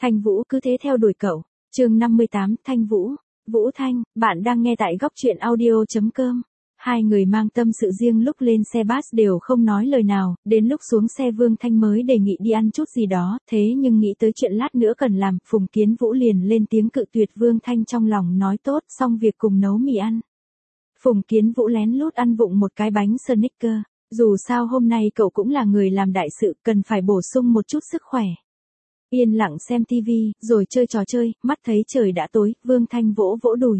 Thanh Vũ cứ thế theo đuổi cậu. Chương 58, Thanh Vũ. Vũ Thanh, bạn đang nghe tại góc truyện audio.com. Hai người mang tâm sự riêng, lúc lên xe bus đều không nói lời nào, đến lúc xuống xe Vương Thanh mới đề nghị đi ăn chút gì đó, thế nhưng nghĩ tới chuyện lát nữa cần làm, Phùng Kiến Vũ liền lên tiếng cự tuyệt. Vương Thanh trong lòng nói tốt, xong việc cùng nấu mì ăn. Phùng Kiến Vũ lén lút ăn vụng một cái bánh Snickers, dù sao hôm nay cậu cũng là người làm đại sự, cần phải bổ sung một chút sức khỏe. Yên lặng xem tivi, rồi chơi trò chơi, mắt thấy trời đã tối, Vương Thanh vỗ vỗ đùi.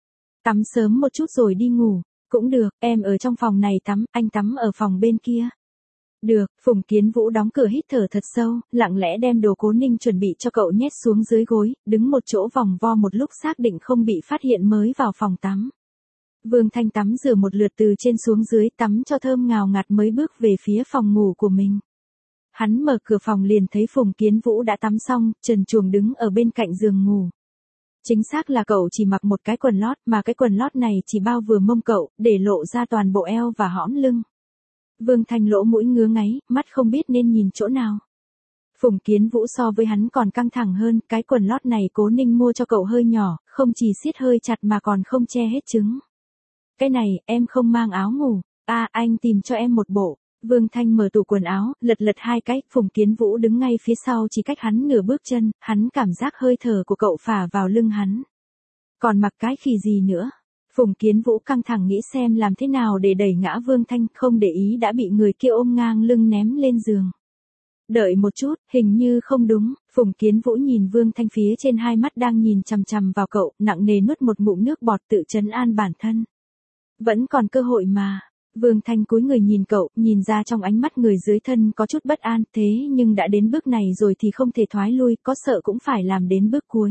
Tắm sớm một chút rồi đi ngủ. Cũng được, em ở trong phòng này tắm, anh tắm ở phòng bên kia. Được, Phùng Kiến Vũ đóng cửa hít thở thật sâu, lặng lẽ đem đồ Cố Ninh chuẩn bị cho cậu nhét xuống dưới gối, đứng một chỗ vòng vo một lúc xác định không bị phát hiện mới vào phòng tắm. Vương Thanh tắm rửa một lượt từ trên xuống dưới, tắm cho thơm ngào ngạt mới bước về phía phòng ngủ của mình. Hắn mở cửa phòng liền thấy Phùng Kiến Vũ đã tắm xong, trần truồng đứng ở bên cạnh giường ngủ. Chính xác là cậu chỉ mặc một cái quần lót, mà cái quần lót này chỉ bao vừa mông cậu, để lộ ra toàn bộ eo và hõm lưng. Vương Thanh lỗ mũi ngứa ngáy, mắt không biết nên nhìn chỗ nào. Phùng Kiến Vũ so với hắn còn căng thẳng hơn, cái quần lót này Cố Ninh mua cho cậu hơi nhỏ, không chỉ siết hơi chặt mà còn không che hết trứng. Cái này, em không mang áo ngủ, anh tìm cho em một bộ. Vương Thanh mở tủ quần áo, lật hai cái, Phùng Kiến Vũ đứng ngay phía sau chỉ cách hắn nửa bước chân, hắn cảm giác hơi thở của cậu phả vào lưng hắn. Còn mặc cái khỉ gì nữa? Phùng Kiến Vũ căng thẳng nghĩ xem làm thế nào để đẩy ngã Vương Thanh, không để ý đã bị người kia ôm ngang lưng ném lên giường. Đợi một chút, hình như không đúng, Phùng Kiến Vũ nhìn Vương Thanh phía trên, hai mắt đang nhìn chằm chằm vào cậu, nặng nề nuốt một ngụm nước bọt tự trấn an bản thân. Vẫn còn cơ hội mà. Vương Thanh cúi người nhìn cậu, nhìn ra trong ánh mắt người dưới thân có chút bất an, thế nhưng đã đến bước này rồi thì không thể thoái lui, có sợ cũng phải làm đến bước cuối.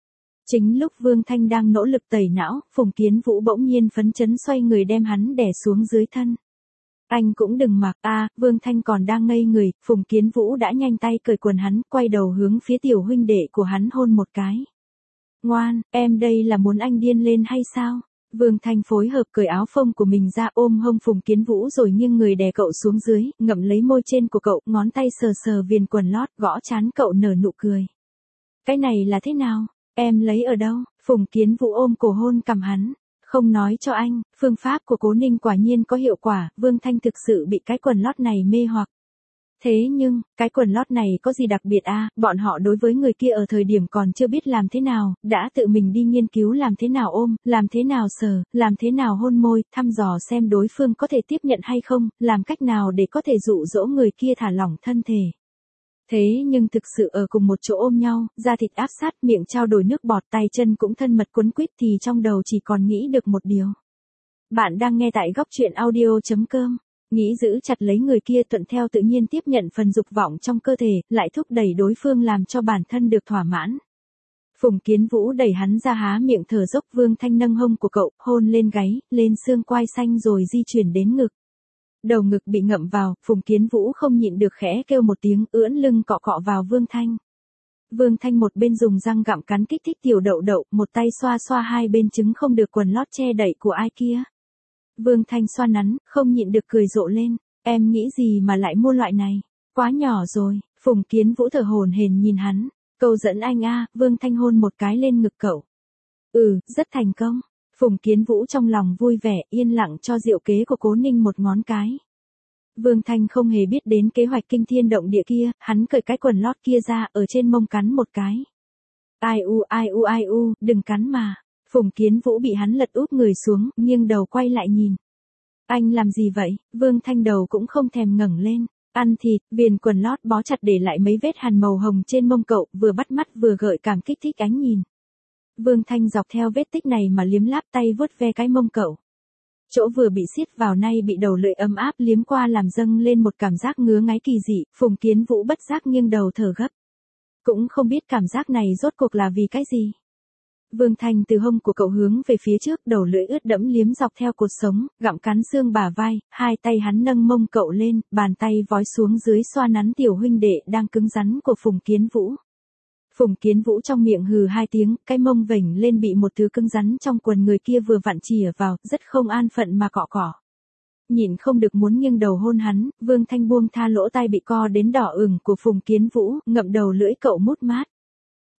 Chính lúc Vương Thanh đang nỗ lực tẩy não, Phùng Kiến Vũ bỗng nhiên phấn chấn xoay người đem hắn đè xuống dưới thân. Anh cũng đừng mặc, Vương Thanh còn đang ngây người, Phùng Kiến Vũ đã nhanh tay cởi quần hắn, quay đầu hướng phía tiểu huynh đệ của hắn hôn một cái. Ngoan, em đây là muốn anh điên lên hay sao? Vương Thanh phối hợp cởi áo phông của mình ra, ôm hông Phùng Kiến Vũ rồi nghiêng người đè cậu xuống dưới, ngậm lấy môi trên của cậu, ngón tay sờ sờ viền quần lót, gõ trán cậu nở nụ cười. Cái này là thế nào? Em lấy ở đâu? Phùng Kiến Vũ ôm cổ hôn cằm hắn. Không nói cho anh, phương pháp của Cố Ninh quả nhiên có hiệu quả, Vương Thanh thực sự bị cái quần lót này mê hoặc. Thế nhưng, cái quần lót này có gì đặc biệt bọn họ đối với người kia ở thời điểm còn chưa biết làm thế nào, đã tự mình đi nghiên cứu làm thế nào ôm, làm thế nào sờ, làm thế nào hôn môi, thăm dò xem đối phương có thể tiếp nhận hay không, làm cách nào để có thể dụ dỗ người kia thả lỏng thân thể. Thế nhưng thực sự ở cùng một chỗ ôm nhau, da thịt áp sát, miệng trao đổi nước bọt, tay chân cũng thân mật quấn quýt thì trong đầu chỉ còn nghĩ được một điều. Bạn đang nghe tại góc truyện audio.com. Nghĩ giữ chặt lấy người kia, thuận theo tự nhiên tiếp nhận phần dục vọng trong cơ thể, lại thúc đẩy đối phương làm cho bản thân được thỏa mãn. Phùng Kiến Vũ đẩy hắn ra, há miệng thở dốc. Vương Thanh nâng hông của cậu, hôn lên gáy, lên xương quai xanh rồi di chuyển đến ngực. Đầu ngực bị ngậm vào, Phùng Kiến Vũ không nhịn được khẽ kêu một tiếng, ưỡn lưng cọ cọ vào Vương Thanh. Vương Thanh một bên dùng răng gặm cắn kích thích tiểu đậu đậu, một tay xoa xoa hai bên trứng không được quần lót che đậy của ai kia. Vương Thanh xoa nắn, không nhịn được cười rộ lên, em nghĩ gì mà lại mua loại này, quá nhỏ rồi. Phùng Kiến Vũ thở hổn hển nhìn hắn, câu dẫn anh Vương Thanh hôn một cái lên ngực cậu. Rất thành công. Phùng Kiến Vũ trong lòng vui vẻ, yên lặng cho diệu kế của Cố Ninh một ngón cái. Vương Thanh không hề biết đến kế hoạch kinh thiên động địa kia, hắn cởi cái quần lót kia ra, ở trên mông cắn một cái. Ai u, đừng cắn mà. Phùng Kiến Vũ bị hắn lật úp người xuống, nghiêng đầu quay lại nhìn. Anh làm gì vậy? Vương Thanh đầu cũng không thèm ngẩng lên. Ăn thịt, viền quần lót bó chặt để lại mấy vết hằn màu hồng trên mông cậu, vừa bắt mắt vừa gợi cảm kích thích ánh nhìn. Vương Thanh dọc theo vết tích này mà liếm láp tay vuốt ve cái mông cậu. Chỗ vừa bị siết vào nay bị đầu lưỡi ấm áp liếm qua làm dâng lên một cảm giác ngứa ngáy kỳ dị, Phùng Kiến Vũ bất giác nghiêng đầu thở gấp. Cũng không biết cảm giác này rốt cuộc là vì cái gì. Vương Thanh từ hông của cậu hướng về phía trước, đầu lưỡi ướt đẫm liếm dọc theo cột sống, gặm cắn xương bả vai, hai tay hắn nâng mông cậu lên, bàn tay vói xuống dưới xoa nắn tiểu huynh đệ đang cứng rắn của Phùng Kiến Vũ. Phùng Kiến Vũ trong miệng hừ hai tiếng, cái mông vểnh lên bị một thứ cứng rắn trong quần người kia vừa vặn chìa vào, rất không an phận mà cọ cọ. Nhịn không được muốn nghiêng đầu hôn hắn, Vương Thanh buông tha lỗ tai bị co đến đỏ ửng của Phùng Kiến Vũ, ngậm đầu lưỡi cậu mút mát.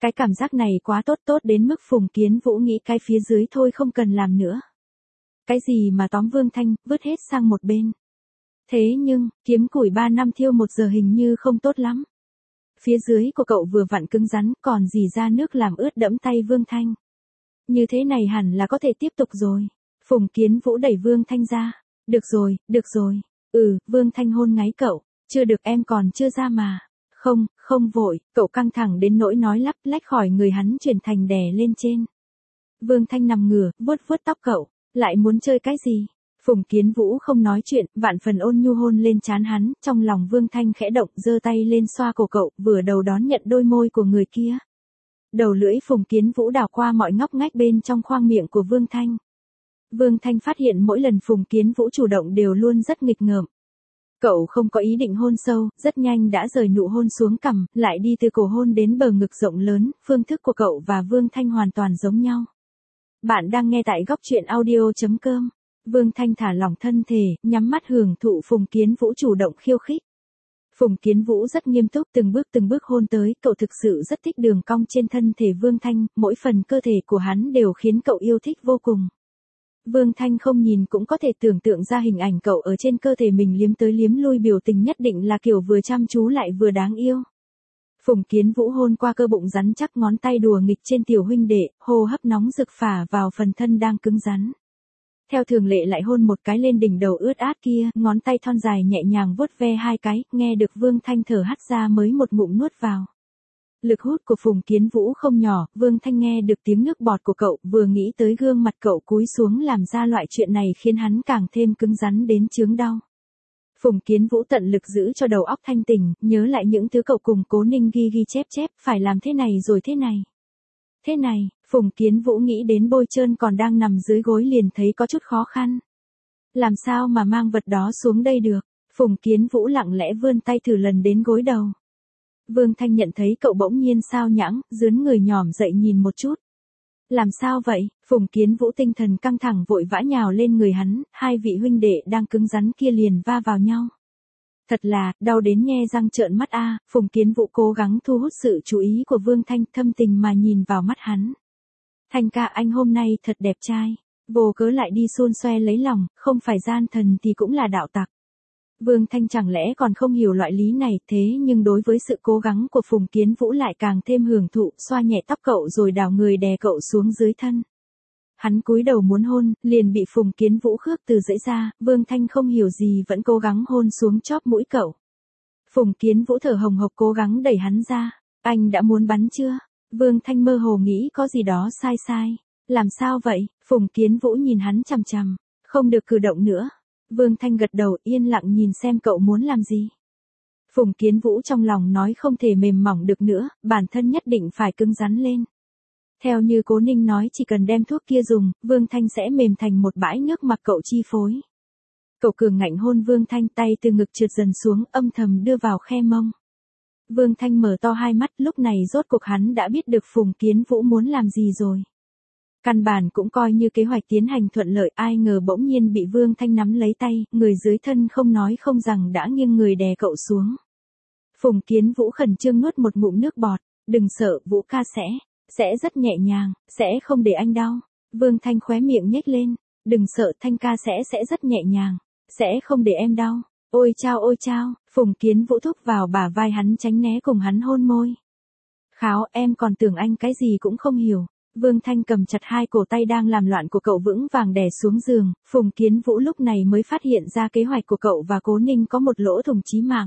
Cái cảm giác này quá tốt, tốt đến mức Phùng Kiến Vũ nghĩ cái phía dưới thôi không cần làm nữa. Cái gì mà tóm Vương Thanh, vứt hết sang một bên. Thế nhưng, kiếm củi 3 năm thiêu 1 giờ hình như không tốt lắm. Phía dưới của cậu vừa vặn cứng rắn, còn dì ra nước làm ướt đẫm tay Vương Thanh. Như thế này hẳn là có thể tiếp tục rồi. Phùng Kiến Vũ đẩy Vương Thanh ra. Được rồi, được rồi. Vương Thanh hôn ngáy cậu. Chưa được, em còn chưa ra mà. Không, không vội, cậu căng thẳng đến nỗi nói lắp lách khỏi người hắn chuyển thành đè lên trên. Vương Thanh nằm ngửa, vuốt vuốt tóc cậu. Lại muốn chơi cái gì? Phùng Kiến Vũ không nói chuyện, vạn phần ôn nhu hôn lên trán hắn, trong lòng Vương Thanh khẽ động, giơ tay lên xoa cổ cậu, vừa đầu đón nhận đôi môi của người kia. Đầu lưỡi Phùng Kiến Vũ đảo qua mọi ngóc ngách bên trong khoang miệng của Vương Thanh. Vương Thanh phát hiện mỗi lần Phùng Kiến Vũ chủ động đều luôn rất nghịch ngợm. Cậu không có ý định hôn sâu, rất nhanh đã rời nụ hôn xuống cằm, lại đi từ cổ hôn đến bờ ngực rộng lớn, phương thức của cậu và Vương Thanh hoàn toàn giống nhau. Bạn đang nghe tại góc truyện audio.com. Vương Thanh thả lỏng thân thể, nhắm mắt hưởng thụ Phùng Kiến Vũ chủ động khiêu khích. Phùng Kiến Vũ rất nghiêm túc từng bước hôn tới, cậu thực sự rất thích đường cong trên thân thể Vương Thanh, mỗi phần cơ thể của hắn đều khiến cậu yêu thích vô cùng. Vương Thanh không nhìn cũng có thể tưởng tượng ra hình ảnh cậu ở trên cơ thể mình liếm tới liếm lui, biểu tình nhất định là kiểu vừa chăm chú lại vừa đáng yêu. Phùng Kiến Vũ hôn qua cơ bụng rắn chắc, ngón tay đùa nghịch trên tiểu huynh đệ, hô hấp nóng rực phả vào phần thân đang cứng rắn. Theo thường lệ lại hôn một cái lên đỉnh đầu ướt át kia, ngón tay thon dài nhẹ nhàng vuốt ve 2 cái, nghe được Vương Thanh thở hắt ra mới một ngụm nuốt vào. Lực hút của Phùng Kiến Vũ không nhỏ, Vương Thanh nghe được tiếng nước bọt của cậu, vừa nghĩ tới gương mặt cậu cúi xuống làm ra loại chuyện này khiến hắn càng thêm cứng rắn đến chướng đau. Phùng Kiến Vũ tận lực giữ cho đầu óc thanh tỉnh, nhớ lại những thứ cậu cùng Cố Ninh ghi chép, phải làm thế này rồi thế này. Thế này, Phùng Kiến Vũ nghĩ đến bôi trơn còn đang nằm dưới gối liền thấy có chút khó khăn. Làm sao mà mang vật đó xuống đây được? Phùng Kiến Vũ lặng lẽ vươn tay thử lần đến gối đầu. Vương Thanh nhận thấy cậu bỗng nhiên sao nhãng, dướn người nhòm dậy nhìn một chút. Làm sao vậy? Phùng Kiến Vũ tinh thần căng thẳng vội vã nhào lên người hắn, hai vị huynh đệ đang cứng rắn kia liền va vào nhau. Thật là, đau đến nhe răng trợn mắt a. Phùng Kiến Vũ cố gắng thu hút sự chú ý của Vương Thanh, thâm tình mà nhìn vào mắt hắn. Thanh ca, anh hôm nay thật đẹp trai. Vô cớ lại đi xôn xoe lấy lòng, không phải gian thần thì cũng là đạo tặc. Vương Thanh chẳng lẽ còn không hiểu loại lý này, thế nhưng đối với sự cố gắng của Phùng Kiến Vũ lại càng thêm hưởng thụ, xoa nhẹ tóc cậu rồi đảo người đè cậu xuống dưới thân. Hắn cúi đầu muốn hôn, liền bị Phùng Kiến Vũ khước từ dãy ra, Vương Thanh không hiểu gì vẫn cố gắng hôn xuống chóp mũi cậu. Phùng Kiến Vũ thở hồng hộc cố gắng đẩy hắn ra. Anh đã muốn bắn chưa? Vương Thanh mơ hồ nghĩ có gì đó sai. Làm sao vậy? Phùng Kiến Vũ nhìn hắn chằm chằm. Không được cử động nữa. Vương Thanh gật đầu yên lặng nhìn xem cậu muốn làm gì. Phùng Kiến Vũ trong lòng nói không thể mềm mỏng được nữa, bản thân nhất định phải cứng rắn lên. Theo như Cố Ninh nói chỉ cần đem thuốc kia dùng, Vương Thanh sẽ mềm thành một bãi nước mặc cậu chi phối. Cậu cường ngạnh hôn Vương Thanh, tay từ ngực trượt dần xuống, âm thầm đưa vào khe mông. Vương Thanh mở to hai mắt, lúc này rốt cuộc hắn đã biết được Phùng Kiến Vũ muốn làm gì rồi. Căn bản cũng coi như kế hoạch tiến hành thuận lợi, ai ngờ bỗng nhiên bị Vương Thanh nắm lấy tay, người dưới thân không nói không rằng đã nghiêng người đè cậu xuống. Phùng Kiến Vũ khẩn trương nuốt một ngụm nước bọt, đừng sợ, Vũ ca sẽ rất nhẹ nhàng, sẽ không để anh đau. Vương Thanh khóe miệng nhếch lên, đừng sợ, Thanh ca sẽ rất nhẹ nhàng, sẽ không để em đau. Ôi chao, Phùng Kiến Vũ thúc vào bả vai hắn tránh né cùng hắn hôn môi. Kháo, em còn tưởng anh cái gì cũng không hiểu. Vương Thanh cầm chặt hai cổ tay đang làm loạn của cậu vững vàng đè xuống giường, Phùng Kiến Vũ lúc này mới phát hiện ra kế hoạch của cậu và Cố Ninh có một lỗ thủng chí mạng.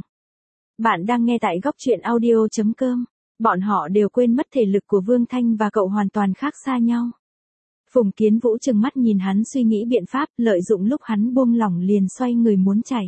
Bạn đang nghe tại góc truyện audio.com. Bọn họ đều quên mất thể lực của Vương Thanh và cậu hoàn toàn khác xa nhau. Phùng Kiến Vũ trừng mắt nhìn hắn suy nghĩ biện pháp, lợi dụng lúc hắn buông lỏng liền xoay người muốn chạy.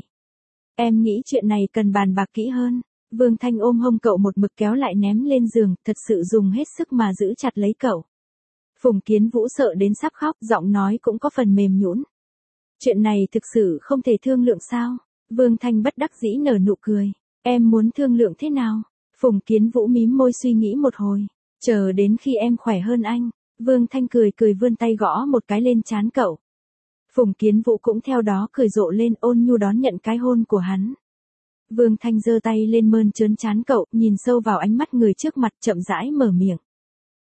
Em nghĩ chuyện này cần bàn bạc kỹ hơn. Vương Thanh ôm hông cậu một mực kéo lại ném lên giường, thật sự dùng hết sức mà giữ chặt lấy cậu. Phùng Kiến Vũ sợ đến sắp khóc, giọng nói cũng có phần mềm nhũn. Chuyện này thực sự không thể thương lượng sao? Vương Thanh bất đắc dĩ nở nụ cười. Em muốn thương lượng thế nào? Phùng Kiến Vũ mím môi suy nghĩ một hồi. Chờ đến khi em khỏe hơn anh. Vương Thanh cười vươn tay gõ một cái lên trán cậu. Phùng Kiến Vũ cũng theo đó cười rộ lên, ôn nhu đón nhận cái hôn của hắn. Vương Thanh giơ tay lên mơn trớn trán cậu, nhìn sâu vào ánh mắt người trước mặt chậm rãi mở miệng.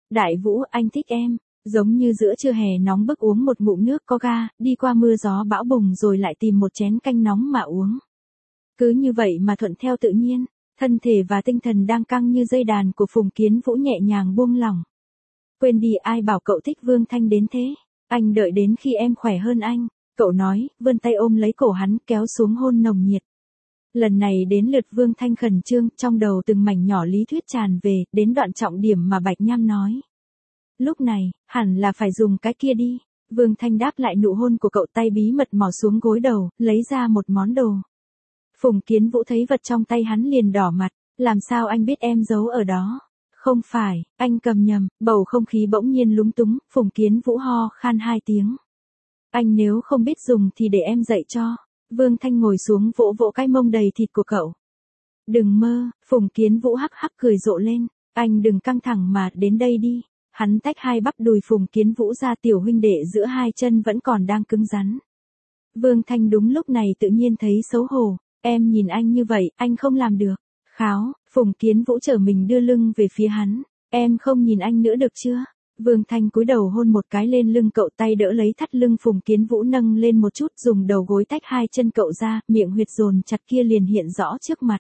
Đại Vũ, anh thích em. Giống như giữa trưa hè nóng bức uống một ngụm nước có ga, đi qua mưa gió bão bùng rồi lại tìm một chén canh nóng mà uống. Cứ như vậy mà thuận theo tự nhiên, thân thể và tinh thần đang căng như dây đàn của Phùng Kiến Vũ nhẹ nhàng buông lỏng. Quên đi, ai bảo cậu thích Vương Thanh đến thế, anh đợi đến khi em khỏe hơn anh, cậu nói, vươn tay ôm lấy cổ hắn kéo xuống hôn nồng nhiệt. Lần này đến lượt Vương Thanh khẩn trương, trong đầu từng mảnh nhỏ lý thuyết tràn về, đến đoạn trọng điểm mà Bạch Nham nói. Lúc này, hẳn là phải dùng cái kia đi. Vương Thanh đáp lại nụ hôn của cậu, tay bí mật mò xuống gối đầu, lấy ra một món đồ. Phùng Kiến Vũ thấy vật trong tay hắn liền đỏ mặt, làm sao anh biết em giấu ở đó? Không phải, anh cầm nhầm, bầu không khí bỗng nhiên lúng túng, Phùng Kiến Vũ ho khan 2 tiếng. Anh nếu không biết dùng thì để em dạy cho. Vương Thanh ngồi xuống vỗ vỗ cái mông đầy thịt của cậu. Đừng mơ, Phùng Kiến Vũ hắc hắc cười rộ lên, anh đừng căng thẳng mà, đến đây đi. Hắn tách hai bắp đùi Phùng Kiến Vũ ra, tiểu huynh đệ giữa hai chân vẫn còn đang cứng rắn. Vương Thanh đúng lúc này tự nhiên thấy xấu hổ, em nhìn anh như vậy, anh không làm được. Kháo, Phùng Kiến Vũ trở mình đưa lưng về phía hắn, em không nhìn anh nữa được chưa? Vương Thanh cúi đầu hôn một cái lên lưng cậu, tay đỡ lấy thắt lưng Phùng Kiến Vũ nâng lên một chút, dùng đầu gối tách hai chân cậu ra, miệng huyệt dồn chặt kia liền hiện rõ trước mặt.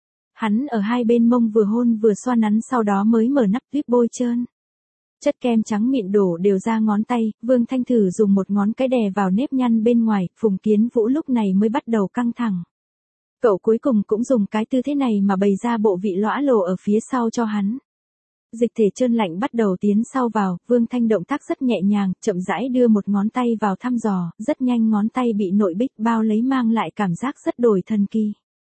Hắn ở hai bên mông vừa hôn vừa xoa nắn, sau đó mới mở nắp tuyếp bôi trơn. Chất kem trắng mịn đổ đều ra ngón tay, Vương Thanh thử dùng một ngón cái đè vào nếp nhăn bên ngoài, Phùng Kiến Vũ lúc này mới bắt đầu căng thẳng. Cậu cuối cùng cũng dùng cái tư thế này mà bày ra bộ vị lõa lồ ở phía sau cho hắn. Dịch thể trơn lạnh bắt đầu tiến sau vào, Vương Thanh động tác rất nhẹ nhàng, chậm rãi đưa một ngón tay vào thăm dò, rất nhanh ngón tay bị nội bích bao lấy, mang lại cảm giác rất đổi thần kỳ.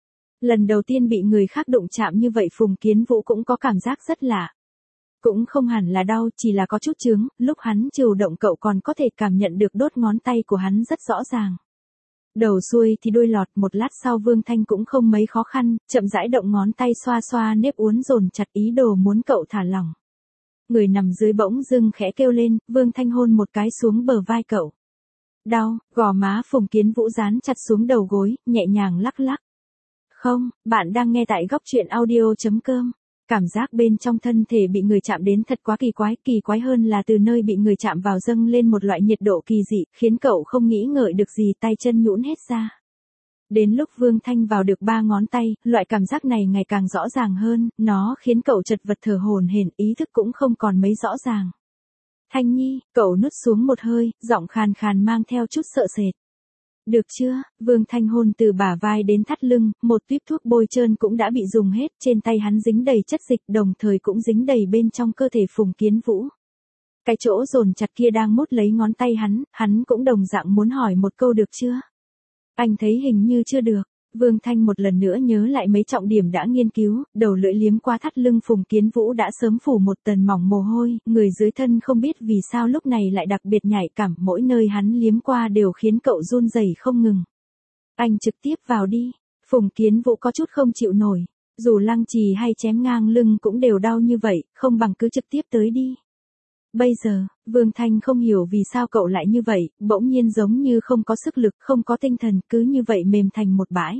Lần đầu tiên bị người khác đụng chạm như vậy, Phùng Kiến Vũ cũng có cảm giác rất lạ. Cũng không hẳn là đau, chỉ là có chút chướng, lúc hắn trừu động cậu còn có thể cảm nhận được đốt ngón tay của hắn rất rõ ràng. Đầu xuôi thì đuôi lọt, một lát sau Vương Thanh cũng không mấy khó khăn, chậm rãi động ngón tay xoa xoa nếp uốn dồn chặt, ý đồ muốn cậu thả lỏng. Người nằm dưới bỗng dưng khẽ kêu lên, Vương Thanh hôn một cái xuống bờ vai cậu. Đau, gò má Phùng Kiến Vũ dán chặt xuống đầu gối, nhẹ nhàng lắc lắc. Không, bạn đang nghe tại góc truyện audio.com. Cảm giác bên trong thân thể bị người chạm đến thật quá kỳ quái hơn là từ nơi bị người chạm vào dâng lên một loại nhiệt độ kỳ dị, khiến cậu không nghĩ ngợi được gì, tay chân nhũn hết ra. Đến lúc Vương Thanh vào được 3 ngón tay, loại cảm giác này ngày càng rõ ràng hơn, nó khiến cậu chật vật thở hổn hển, ý thức cũng không còn mấy rõ ràng. Thanh Nhi, cậu nuốt xuống một hơi, giọng khàn khàn mang theo chút sợ sệt. Được chưa? Vương Thanh hôn từ bả vai đến thắt lưng, một tuýp thuốc bôi trơn cũng đã bị dùng hết, trên tay hắn dính đầy chất dịch, đồng thời cũng dính đầy bên trong cơ thể Phùng Kiến Vũ. Cái chỗ dồn chặt kia đang mút lấy ngón tay hắn cũng đồng dạng muốn hỏi một câu được chưa? Anh thấy hình như chưa được. Vương Thanh một lần nữa nhớ lại mấy trọng điểm đã nghiên cứu, đầu lưỡi liếm qua thắt lưng Phùng Kiến Vũ đã sớm phủ một tầng mỏng mồ hôi, người dưới thân không biết vì sao lúc này lại đặc biệt nhạy cảm, mỗi nơi hắn liếm qua đều khiến cậu run rẩy không ngừng. Anh trực tiếp vào đi. Phùng Kiến Vũ có chút không chịu nổi, dù lăng trì hay chém ngang lưng cũng đều đau như vậy, không bằng cứ trực tiếp tới đi. Bây giờ, Vương Thanh không hiểu vì sao cậu lại như vậy, bỗng nhiên giống như không có sức lực, không có tinh thần, cứ như vậy mềm thành một bãi.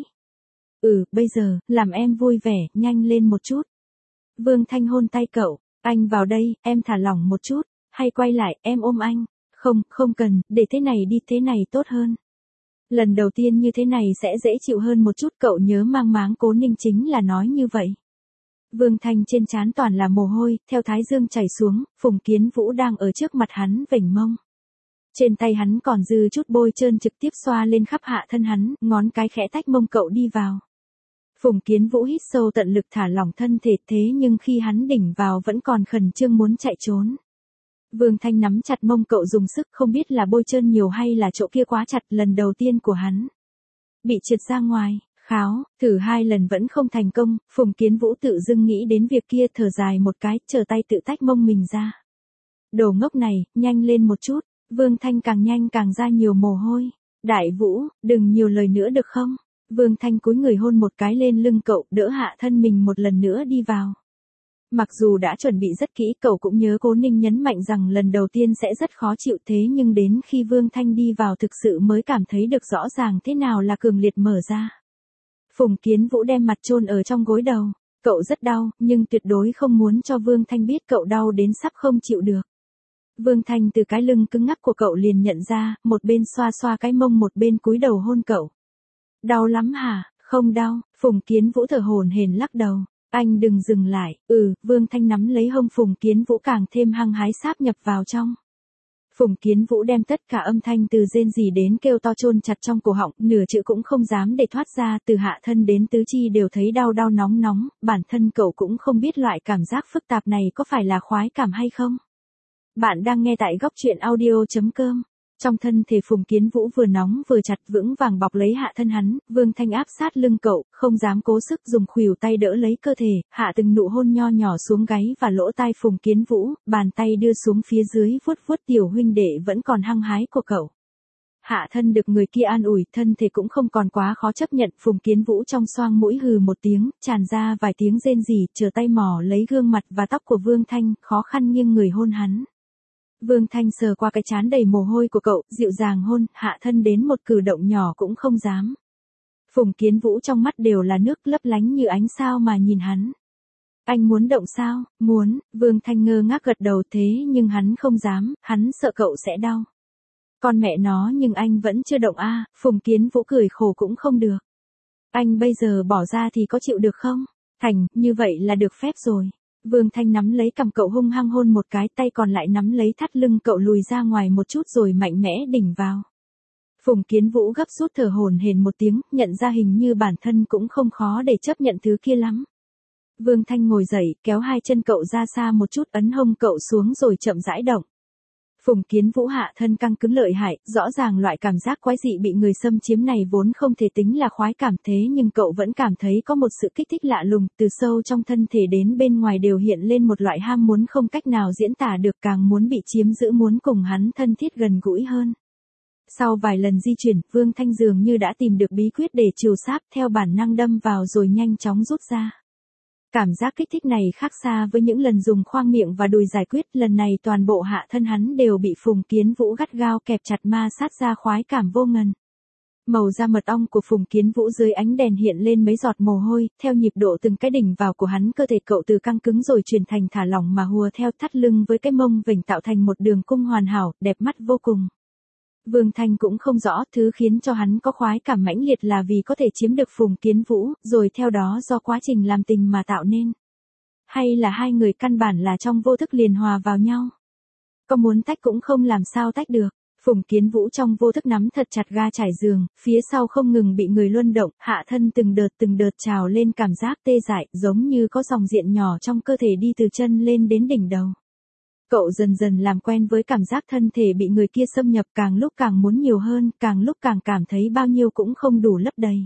Bây giờ, làm em vui vẻ, nhanh lên một chút. Vương Thanh hôn tay cậu, anh vào đây, em thả lỏng một chút, hay quay lại, em ôm anh. Không cần, để thế này đi, thế này tốt hơn. Lần đầu tiên như thế này sẽ dễ chịu hơn một chút, cậu nhớ mang máng Cố Ninh chính là nói như vậy. Vương Thanh trên trán toàn là mồ hôi, theo thái dương chảy xuống, Phùng Kiến Vũ đang ở trước mặt hắn vểnh mông. Trên tay hắn còn dư chút bôi trơn, trực tiếp xoa lên khắp hạ thân hắn, ngón cái khẽ tách mông cậu đi vào. Phùng Kiến Vũ hít sâu tận lực thả lỏng thân thể, thế nhưng khi hắn đỉnh vào vẫn còn khẩn trương muốn chạy trốn. Vương Thanh nắm chặt mông cậu dùng sức, không biết là bôi trơn nhiều hay là chỗ kia quá chặt, lần đầu tiên của hắn bị trượt ra ngoài. Kháo, thử 2 lần vẫn không thành công, Phùng Kiến Vũ tự dưng nghĩ đến việc kia, thở dài một cái, trở tay tự tách mông mình ra. Đồ ngốc này, nhanh lên một chút. Vương Thanh càng nhanh càng ra nhiều mồ hôi. Đại Vũ, đừng nhiều lời nữa được không? Vương Thanh cúi người hôn một cái lên lưng cậu, đỡ hạ thân mình một lần nữa đi vào. Mặc dù đã chuẩn bị rất kỹ, cậu cũng nhớ Cố Ninh nhấn mạnh rằng lần đầu tiên sẽ rất khó chịu, thế nhưng đến khi Vương Thanh đi vào thực sự mới cảm thấy được rõ ràng thế nào là cường liệt mở ra. Phùng Kiến Vũ đem mặt chôn ở trong gối đầu, Cậu rất đau, nhưng tuyệt đối không muốn cho Vương Thanh biết cậu đau đến sắp không chịu được. Vương Thanh từ cái lưng cứng ngắc của cậu liền nhận ra, một bên xoa xoa cái mông một bên cúi đầu hôn cậu. Đau lắm hả? Không đau, Phùng Kiến Vũ thở hổn hển lắc đầu. Anh đừng dừng lại, Vương Thanh nắm lấy hông Phùng Kiến Vũ càng thêm hăng hái sáp nhập vào trong. Phùng Kiến Vũ đem tất cả âm thanh từ rên rỉ đến kêu to chôn chặt trong cổ họng, nửa chữ cũng không dám để thoát ra, từ hạ thân đến tứ chi đều thấy đau đau nóng nóng, bản thân cậu cũng không biết loại cảm giác phức tạp này có phải là khoái cảm hay không. Bạn đang nghe tại góc truyện audio.com. Trong thân thể Phùng Kiến Vũ vừa nóng vừa chặt vững vàng bọc lấy hạ thân hắn, Vương Thanh áp sát lưng cậu, không dám cố sức dùng khuỷu tay đỡ lấy cơ thể, hạ từng nụ hôn nho nhỏ xuống gáy và lỗ tai Phùng Kiến Vũ, bàn tay đưa xuống phía dưới vuốt vuốt tiểu huynh đệ vẫn còn hăng hái của cậu. Hạ thân được người kia an ủi, thân thể cũng không còn quá khó chấp nhận, Phùng Kiến Vũ trong xoang mũi hừ một tiếng, tràn ra vài tiếng rên rỉ, chờ tay mò lấy gương mặt và tóc của Vương Thanh, khó khăn nghiêng người hôn hắn. Vương Thanh sờ qua cái trán đầy mồ hôi của cậu, dịu dàng hôn, hạ thân đến một cử động nhỏ cũng không dám. Phùng Kiến Vũ trong mắt đều là nước lấp lánh như ánh sao mà nhìn hắn. Anh muốn động sao? Muốn, Vương Thanh ngơ ngác gật đầu thế nhưng hắn không dám, hắn sợ cậu sẽ đau. Con mẹ nó nhưng anh vẫn chưa động a, Phùng Kiến Vũ cười khổ cũng không được. Anh bây giờ bỏ ra thì có chịu được không? Thành, như vậy là được phép rồi. Vương Thanh nắm lấy cằm cậu hung hăng hôn một cái, tay còn lại nắm lấy thắt lưng cậu lùi ra ngoài một chút rồi mạnh mẽ đỉnh vào. Phùng Kiến Vũ gấp rút thở hổn hển một tiếng, nhận ra hình như bản thân cũng không khó để chấp nhận thứ kia lắm. Vương Thanh ngồi dậy, kéo hai chân cậu ra xa một chút, ấn hông cậu xuống rồi chậm rãi động. Phùng Kiến Vũ hạ thân căng cứng lợi hại, rõ ràng loại cảm giác quái dị bị người xâm chiếm này vốn không thể tính là khoái cảm thế nhưng cậu vẫn cảm thấy có một sự kích thích lạ lùng, từ sâu trong thân thể đến bên ngoài đều hiện lên một loại ham muốn không cách nào diễn tả được, càng muốn bị chiếm giữ, muốn cùng hắn thân thiết gần gũi hơn. Sau vài lần di chuyển, Vương Thanh dường như đã tìm được bí quyết để trừ sáp, theo bản năng đâm vào rồi nhanh chóng rút ra. Cảm giác kích thích này khác xa với những lần dùng khoang miệng và đùi giải quyết, lần này toàn bộ hạ thân hắn đều bị Phùng Kiến Vũ gắt gao kẹp chặt ma sát ra khoái cảm vô ngần. Màu da mật ong của Phùng Kiến Vũ dưới ánh đèn hiện lên mấy giọt mồ hôi, theo nhịp độ từng cái đỉnh vào của hắn, cơ thể cậu từ căng cứng rồi chuyển thành thả lỏng mà hùa theo, thắt lưng với cái mông vểnh tạo thành một đường cung hoàn hảo, đẹp mắt vô cùng. Vương Thanh cũng không rõ thứ khiến cho hắn có khoái cảm mãnh liệt là vì có thể chiếm được Phùng Kiến Vũ, rồi theo đó do quá trình làm tình mà tạo nên. Hay là hai người căn bản là trong vô thức liền hòa vào nhau. Có muốn tách cũng không làm sao tách được. Phùng Kiến Vũ trong vô thức nắm thật chặt ga trải giường, phía sau không ngừng bị người luân động, hạ thân từng đợt trào lên, cảm giác tê dại, giống như có dòng điện nhỏ trong cơ thể đi từ chân lên đến đỉnh đầu. Cậu dần dần làm quen với cảm giác thân thể bị người kia xâm nhập, càng lúc càng muốn nhiều hơn, càng lúc càng cảm thấy bao nhiêu cũng không đủ lấp đầy.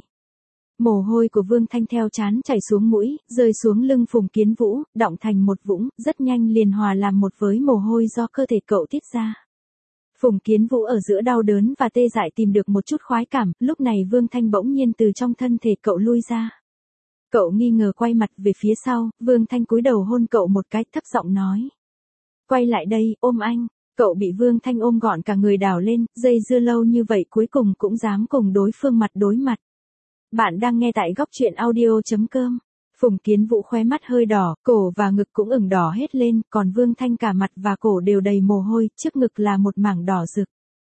Mồ hôi của Vương Thanh theo trán chảy xuống mũi, rơi xuống lưng Phùng Kiến Vũ, đọng thành một vũng, rất nhanh liền hòa làm một với mồ hôi do cơ thể cậu tiết ra. Phùng Kiến Vũ ở giữa đau đớn và tê dại tìm được một chút khoái cảm, lúc này Vương Thanh bỗng nhiên từ trong thân thể cậu lui ra. Cậu nghi ngờ quay mặt về phía sau, Vương Thanh cúi đầu hôn cậu một cái, thấp giọng nói. Quay lại đây, ôm anh. Cậu bị Vương Thanh ôm gọn cả người đảo lên, dây dưa lâu như vậy cuối cùng cũng dám cùng đối phương mặt đối mặt. Bạn đang nghe tại góc truyện audio.com. Phùng Kiến Vũ khóe mắt hơi đỏ, cổ và ngực cũng ửng đỏ hết lên, còn Vương Thanh cả mặt và cổ đều đầy mồ hôi, trước ngực là một mảng đỏ rực.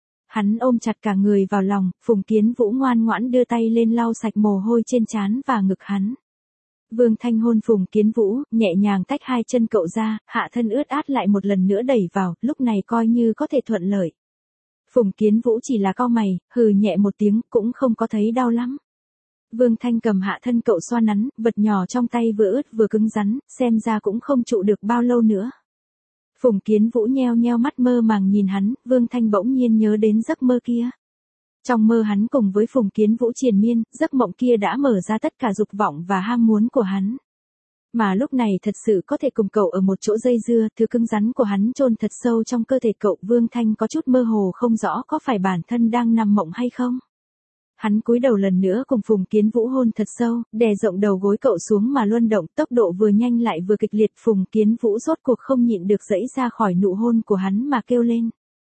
Hắn ôm chặt cả người vào lòng, Phùng Kiến Vũ ngoan ngoãn đưa tay lên lau sạch mồ hôi trên trán và ngực hắn. Vương Thanh hôn Phùng Kiến Vũ, nhẹ nhàng tách hai chân cậu ra, hạ thân ướt át lại một lần nữa đẩy vào, lúc này coi như có thể thuận lợi. Phùng Kiến Vũ chỉ là cau mày, hừ nhẹ một tiếng, cũng không có thấy đau lắm. Vương Thanh cầm hạ thân cậu xoa nắn, vật nhỏ trong tay vừa ướt vừa cứng rắn, xem ra cũng không trụ được bao lâu nữa. Phùng Kiến Vũ nheo nheo mắt mơ màng nhìn hắn, Vương Thanh bỗng nhiên nhớ đến giấc mơ kia. Trong mơ hắn cùng với Phùng Kiến Vũ triền miên, giấc mộng kia đã mở ra tất cả dục vọng và ham muốn của hắn. Mà lúc này thật sự có thể cùng cậu ở một chỗ dây dưa, thứ cứng rắn của hắn chôn thật sâu trong cơ thể cậu. Vương Thanh có chút mơ hồ không rõ có phải bản thân đang nằm mộng hay không. Hắn cúi đầu lần nữa cùng Phùng Kiến Vũ hôn thật sâu, đè rộng đầu gối cậu xuống mà luân động, tốc độ vừa nhanh lại vừa kịch liệt. Phùng Kiến Vũ rốt cuộc không nhịn được giãy ra khỏi nụ hôn của hắn mà kêu lên.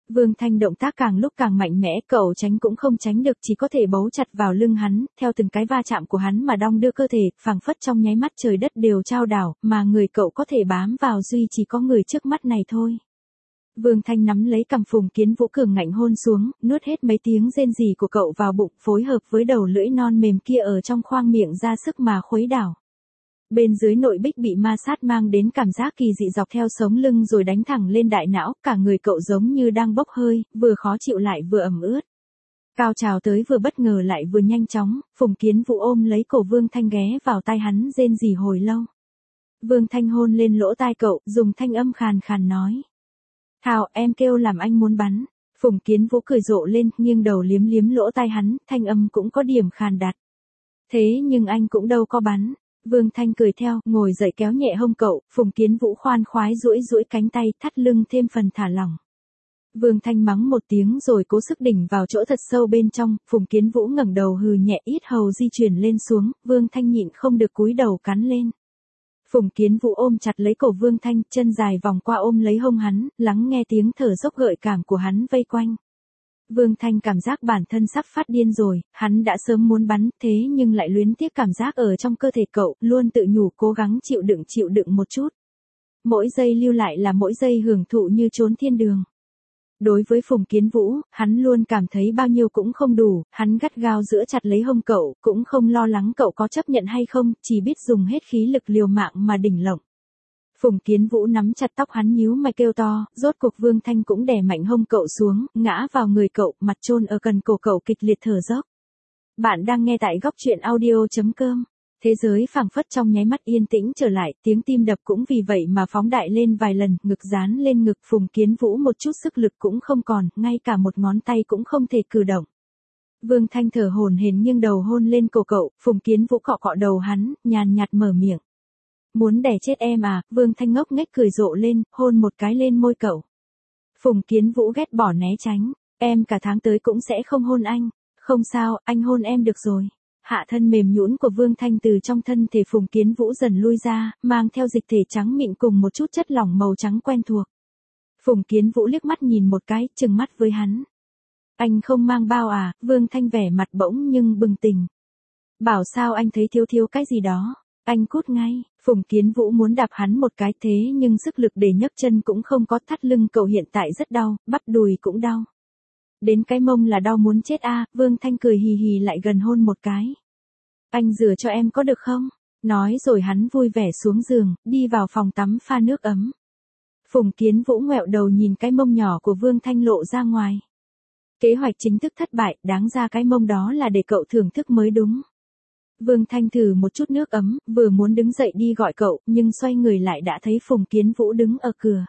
Vương Thanh động tác càng lúc càng mạnh mẽ, cậu tránh cũng không tránh được, chỉ có thể bấu chặt vào lưng hắn, theo từng cái va chạm của hắn mà đong đưa cơ thể, phảng phất trong nháy mắt trời đất đều chao đảo, mà người cậu có thể bám vào duy chỉ có người trước mắt này thôi. Vương Thanh nắm lấy cằm Phùng Kiến Vũ cường ngạnh hôn xuống, nuốt hết mấy tiếng rên rỉ của cậu vào bụng, phối hợp với đầu lưỡi non mềm kia ở trong khoang miệng ra sức mà khuấy đảo. Bên dưới nội bích bị ma sát mang đến cảm giác kỳ dị dọc theo sống lưng rồi đánh thẳng lên đại não, cả người cậu giống như đang bốc hơi, vừa khó chịu lại vừa ẩm ướt. Cao trào tới vừa bất ngờ lại vừa nhanh chóng, Phùng Kiến Vũ ôm lấy cổ Vương Thanh ghé vào tai hắn rên rỉ hồi lâu. Vương Thanh hôn lên lỗ tai cậu, dùng thanh âm khàn khàn nói. Thảo, em kêu làm anh muốn bắn. Phùng Kiến Vũ cười rộ lên, nghiêng đầu liếm liếm lỗ tai hắn, thanh âm cũng có điểm khàn đặc. Thế nhưng anh cũng đâu có bắn. Vương Thanh cười theo, ngồi dậy kéo nhẹ hông cậu, Phùng Kiến Vũ khoan khoái duỗi duỗi cánh tay, thắt lưng thêm phần thả lỏng. Vương Thanh mắng một tiếng rồi cố sức đỉnh vào chỗ thật sâu bên trong, Phùng Kiến Vũ ngẩng đầu hừ nhẹ, yết hầu di chuyển lên xuống, Vương Thanh nhịn không được cúi đầu cắn lên. Phùng Kiến Vũ ôm chặt lấy cổ Vương Thanh, chân dài vòng qua ôm lấy hông hắn, lắng nghe tiếng thở dốc gợi cảm của hắn vây quanh. Vương Thanh cảm giác bản thân sắp phát điên rồi, hắn đã sớm muốn bắn, thế nhưng lại luyến tiếc cảm giác ở trong cơ thể cậu, luôn tự nhủ cố gắng chịu đựng một chút. Mỗi giây lưu lại là mỗi giây hưởng thụ như trốn thiên đường. Đối với Phùng Kiến Vũ, hắn luôn cảm thấy bao nhiêu cũng không đủ, hắn gắt gao giữ chặt lấy hông cậu, cũng không lo lắng cậu có chấp nhận hay không, chỉ biết dùng hết khí lực liều mạng mà đỉnh lộng. Phùng Kiến Vũ nắm chặt tóc hắn nhíu mày kêu to, rốt cuộc Vương Thanh cũng đè mạnh hông cậu xuống, ngã vào người cậu, mặt chôn ở cần cổ cậu kịch liệt thở dốc. Bạn đang nghe tại góc truyện audio.com. Thế giới phảng phất trong nháy mắt yên tĩnh trở lại, tiếng tim đập cũng vì vậy mà phóng đại lên vài lần, ngực dán lên ngực Phùng Kiến Vũ một chút sức lực cũng không còn, ngay cả một ngón tay cũng không thể cử động. Vương Thanh thở hổn hển nghiêng đầu hôn lên cổ cậu, Phùng Kiến Vũ cọ cọ đầu hắn, nhàn nhạt mở miệng. Muốn đẻ chết em à, Vương Thanh ngốc nghếch cười rộ lên, hôn một cái lên môi cậu. Phùng Kiến Vũ ghét bỏ né tránh, em cả tháng tới cũng sẽ không hôn anh. Không sao, anh hôn em được rồi. Hạ thân mềm nhũn của Vương Thanh từ trong thân thể Phùng Kiến Vũ dần lui ra, mang theo dịch thể trắng mịn cùng một chút chất lỏng màu trắng quen thuộc. Phùng Kiến Vũ liếc mắt nhìn một cái, trừng mắt với hắn. Anh không mang bao à, Vương Thanh vẻ mặt bỗng nhưng bừng tỉnh. Bảo sao anh thấy thiếu cái gì đó, anh cút ngay. Phùng Kiến Vũ muốn đạp hắn một cái thế nhưng sức lực để nhấc chân cũng không có, thắt lưng cậu hiện tại rất đau, bắp đùi cũng đau. Đến cái mông là đau muốn chết a, Vương Thanh cười hì hì lại gần hôn một cái. Anh rửa cho em có được không? Nói rồi hắn vui vẻ xuống giường, đi vào phòng tắm pha nước ấm. Phùng Kiến Vũ ngoẹo đầu nhìn cái mông nhỏ của Vương Thanh lộ ra ngoài. Kế hoạch chính thức thất bại, đáng ra cái mông đó là để cậu thưởng thức mới đúng. Vương Thanh thử một chút nước ấm, vừa muốn đứng dậy đi gọi cậu, nhưng xoay người lại đã thấy Phùng Kiến Vũ đứng ở cửa.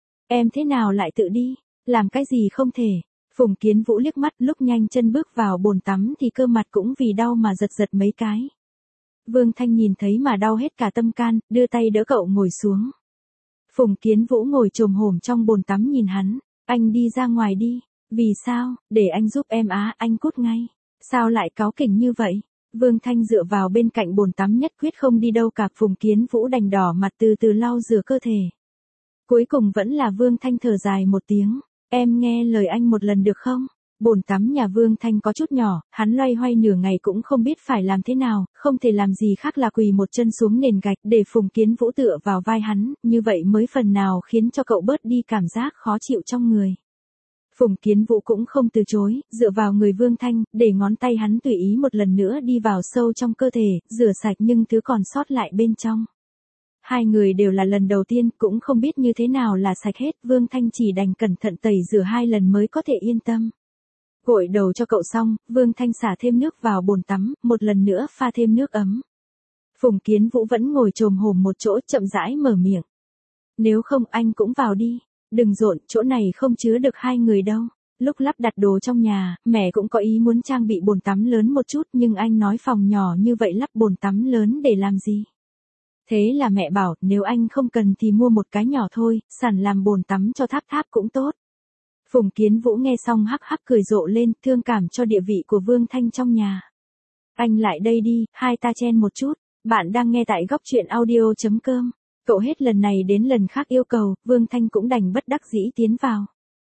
Em thế nào lại tự đi, làm cái gì không thể. Phùng Kiến Vũ liếc mắt, lúc nhanh chân bước vào bồn tắm thì cơ mặt cũng vì đau mà giật mấy cái. Vương Thanh nhìn thấy mà đau hết cả tâm can, đưa tay đỡ cậu ngồi xuống. Phùng Kiến Vũ ngồi chồm hổm trong bồn tắm nhìn hắn, anh đi ra ngoài đi. Vì sao, để anh giúp em á, anh cút ngay. Sao lại cáu kỉnh như vậy? Vương Thanh dựa vào bên cạnh bồn tắm nhất quyết không đi đâu cả, Phùng Kiến Vũ đành đỏ mặt từ từ lau rửa cơ thể. Cuối cùng vẫn là Vương Thanh thở dài một tiếng. Em nghe lời anh một lần được không? Bồn tắm nhà Vương Thanh có chút nhỏ, hắn loay hoay nửa ngày cũng không biết phải làm thế nào, không thể làm gì khác là quỳ một chân xuống nền gạch để Phùng Kiến Vũ tựa vào vai hắn, như vậy mới phần nào khiến cho cậu bớt đi cảm giác khó chịu trong người. Phùng Kiến Vũ cũng không từ chối, dựa vào người Vương Thanh, để ngón tay hắn tùy ý một lần nữa đi vào sâu trong cơ thể, rửa sạch nhưng thứ còn sót lại bên trong. Hai người đều là lần đầu tiên, cũng không biết như thế nào là sạch hết, Vương Thanh chỉ đành cẩn thận tẩy rửa 2 lần mới có thể yên tâm. Gội đầu cho cậu xong, Vương Thanh xả thêm nước vào bồn tắm, một lần nữa pha thêm nước ấm. Phùng Kiến Vũ vẫn ngồi chồm hổm một chỗ, chậm rãi mở miệng. Nếu không anh cũng vào đi, đừng rộn, chỗ này không chứa được 2 người đâu. Lúc lắp đặt đồ trong nhà, mẹ cũng có ý muốn trang bị bồn tắm lớn một chút, nhưng anh nói phòng nhỏ như vậy lắp bồn tắm lớn để làm gì? Thế là mẹ bảo, nếu anh không cần thì mua một cái nhỏ thôi, sẵn làm bồn tắm cho Tháp cũng tốt. Phùng Kiến Vũ nghe xong hắc hắc cười rộ lên, thương cảm cho địa vị của Vương Thanh trong nhà. Anh lại đây đi, hai ta chen một chút. Bạn đang nghe tại góc truyện audio.com. Cậu hết lần này đến lần khác yêu cầu, Vương Thanh cũng đành bất đắc dĩ tiến vào.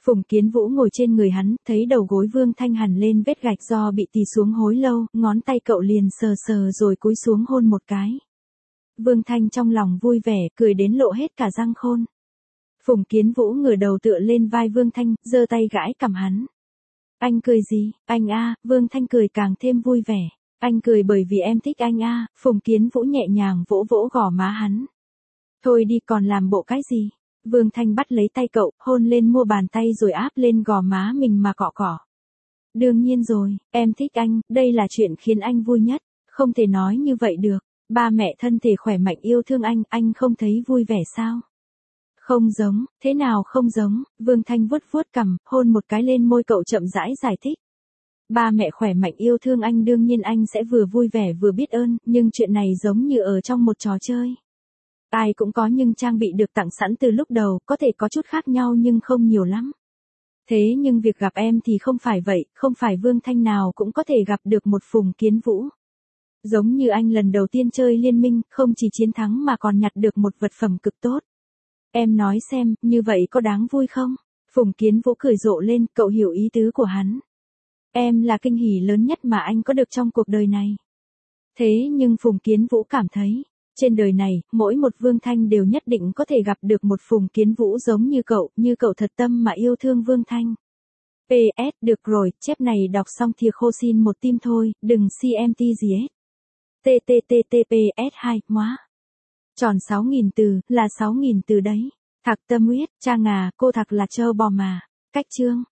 Phùng Kiến Vũ ngồi trên người hắn, thấy đầu gối Vương Thanh hằn lên vết gạch do bị tì xuống hối lâu, ngón tay cậu liền sờ sờ rồi cúi xuống hôn một cái. Vương Thanh trong lòng vui vẻ, cười đến lộ hết cả răng khôn. Phùng Kiến Vũ ngửa đầu tựa lên vai Vương Thanh, giơ tay gãi cằm hắn. Anh cười gì, anh a? Vương Thanh cười càng thêm vui vẻ. Anh cười bởi vì em thích anh a. Phùng Kiến Vũ nhẹ nhàng vỗ vỗ gò má hắn. Thôi đi, còn làm bộ cái gì? Vương Thanh bắt lấy tay cậu, hôn lên mu bàn tay rồi áp lên gò má mình mà cọ cọ. Đương nhiên rồi, em thích anh, đây là chuyện khiến anh vui nhất. Không thể nói như vậy được. Ba mẹ thân thể khỏe mạnh yêu thương anh không thấy vui vẻ sao? Không giống, thế nào không giống? Vương Thanh vuốt vuốt cằm, hôn một cái lên môi cậu chậm rãi giải thích. Ba mẹ khỏe mạnh yêu thương anh, đương nhiên anh sẽ vừa vui vẻ vừa biết ơn, nhưng chuyện này giống như ở trong một trò chơi. Ai cũng có nhưng trang bị được tặng sẵn từ lúc đầu, có thể có chút khác nhau nhưng không nhiều lắm. Thế nhưng việc gặp em thì không phải vậy, không phải Vương Thanh nào cũng có thể gặp được một Phùng Kiến Vũ. Giống như anh lần đầu tiên chơi liên minh, không chỉ chiến thắng mà còn nhặt được một vật phẩm cực tốt. Em nói xem, như vậy có đáng vui không? Phùng Kiến Vũ cười rộ lên, cậu hiểu ý tứ của hắn. Em là kinh hỉ lớn nhất mà anh có được trong cuộc đời này. Thế nhưng Phùng Kiến Vũ cảm thấy, trên đời này, mỗi một Vương Thanh đều nhất định có thể gặp được một Phùng Kiến Vũ giống như cậu thật tâm mà yêu thương Vương Thanh. PS, được rồi, chép này đọc xong thì khô xin một tim thôi, đừng CMT gì hết. TTTTPS2, móa. Tròn 6.000 từ, là 6.000 từ đấy. Thạc tâm huyết, cha ngà, cô Thạc là trâu bò mà. Cách chương.